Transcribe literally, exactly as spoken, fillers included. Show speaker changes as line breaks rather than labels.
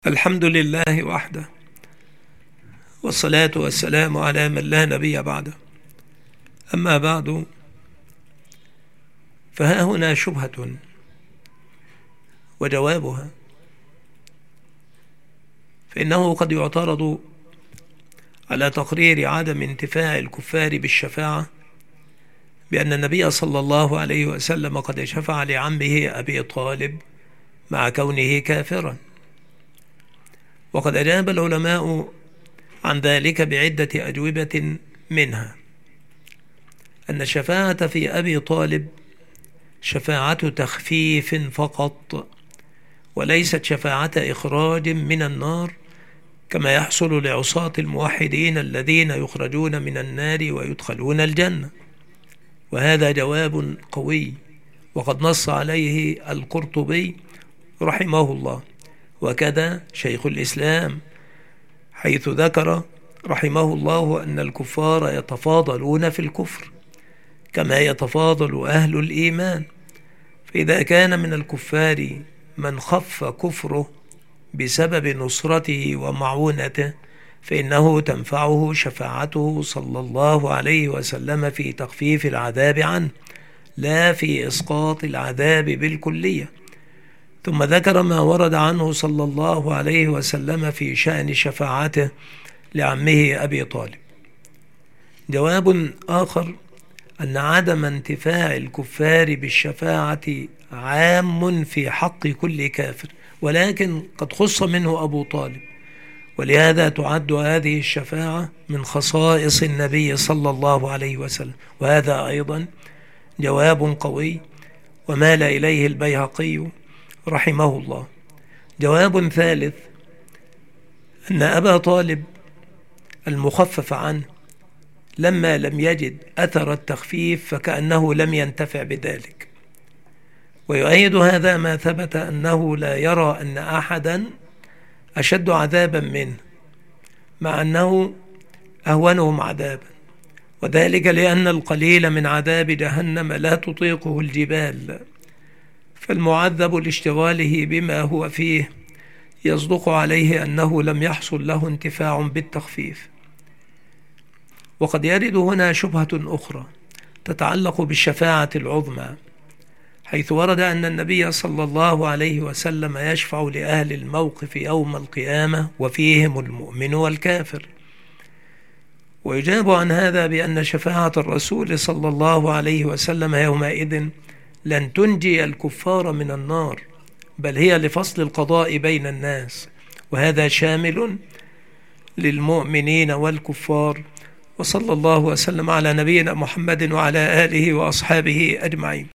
الحمد لله وحده، والصلاة والسلام على من لا نبي بعده. أما بعد، فها هنا شبهة وجوابها. فإنه قد يعترض على تقرير عدم انتفاع الكفار بالشفاعة بأن النبي صلى الله عليه وسلم قد شفع لعمه أبي طالب مع كونه كافرا. وقد أجاب العلماء عن ذلك بعدة أجوبة، منها أن الشفاعة في أبي طالب شفاعة تخفيف فقط، وليست شفاعة إخراج من النار كما يحصل لعصاة الموحدين الذين يخرجون من النار ويدخلون الجنة. وهذا جواب قوي، وقد نص عليه القرطبي رحمه الله، وكذا شيخ الإسلام، حيث ذكر رحمه الله أن الكفار يتفاضلون في الكفر كما يتفاضل أهل الإيمان. فإذا كان من الكفار من خف كفره بسبب نصرته ومعونته، فإنه تنفعه شفاعته صلى الله عليه وسلم في تخفيف العذاب عنه، لا في إسقاط العذاب بالكلية. ثم ذكر ما ورد عنه صلى الله عليه وسلم في شأن شفاعته لعمه أبي طالب. جواب آخر أن عدم انتفاع الكفار بالشفاعة عام في حق كل كافر، ولكن قد خص منه أبو طالب، ولهذا تعد هذه الشفاعة من خصائص النبي صلى الله عليه وسلم. وهذا أيضا جواب قوي ومال إليه البيهقي رحمه الله. جواب ثالث أن أبا طالب المخفف عنه لما لم يجد أثر التخفيف فكأنه لم ينتفع بذلك. ويؤيد هذا ما ثبت أنه لا يرى أن أحدا أشد عذابا منه، مع أنه أهونهم عذابا، وذلك لأن القليل من عذاب جهنم لا تطيقه الجبال، فالمعذب لاشتغاله بما هو فيه يصدق عليه أنه لم يحصل له انتفاع بالتخفيف. وقد يرد هنا شبهة أخرى تتعلق بالشفاعة العظمى، حيث ورد أن النبي صلى الله عليه وسلم يشفع لأهل الموقف يوم القيامة وفيهم المؤمن والكافر. ويجاب عن هذا بأن شفاعة الرسول صلى الله عليه وسلم يومئذ لن تنجي الكفار من النار، بل هي لفصل القضاء بين الناس، وهذا شامل للمؤمنين والكفار. وصلى الله وسلم على نبينا محمد وعلى آله وأصحابه أجمعين.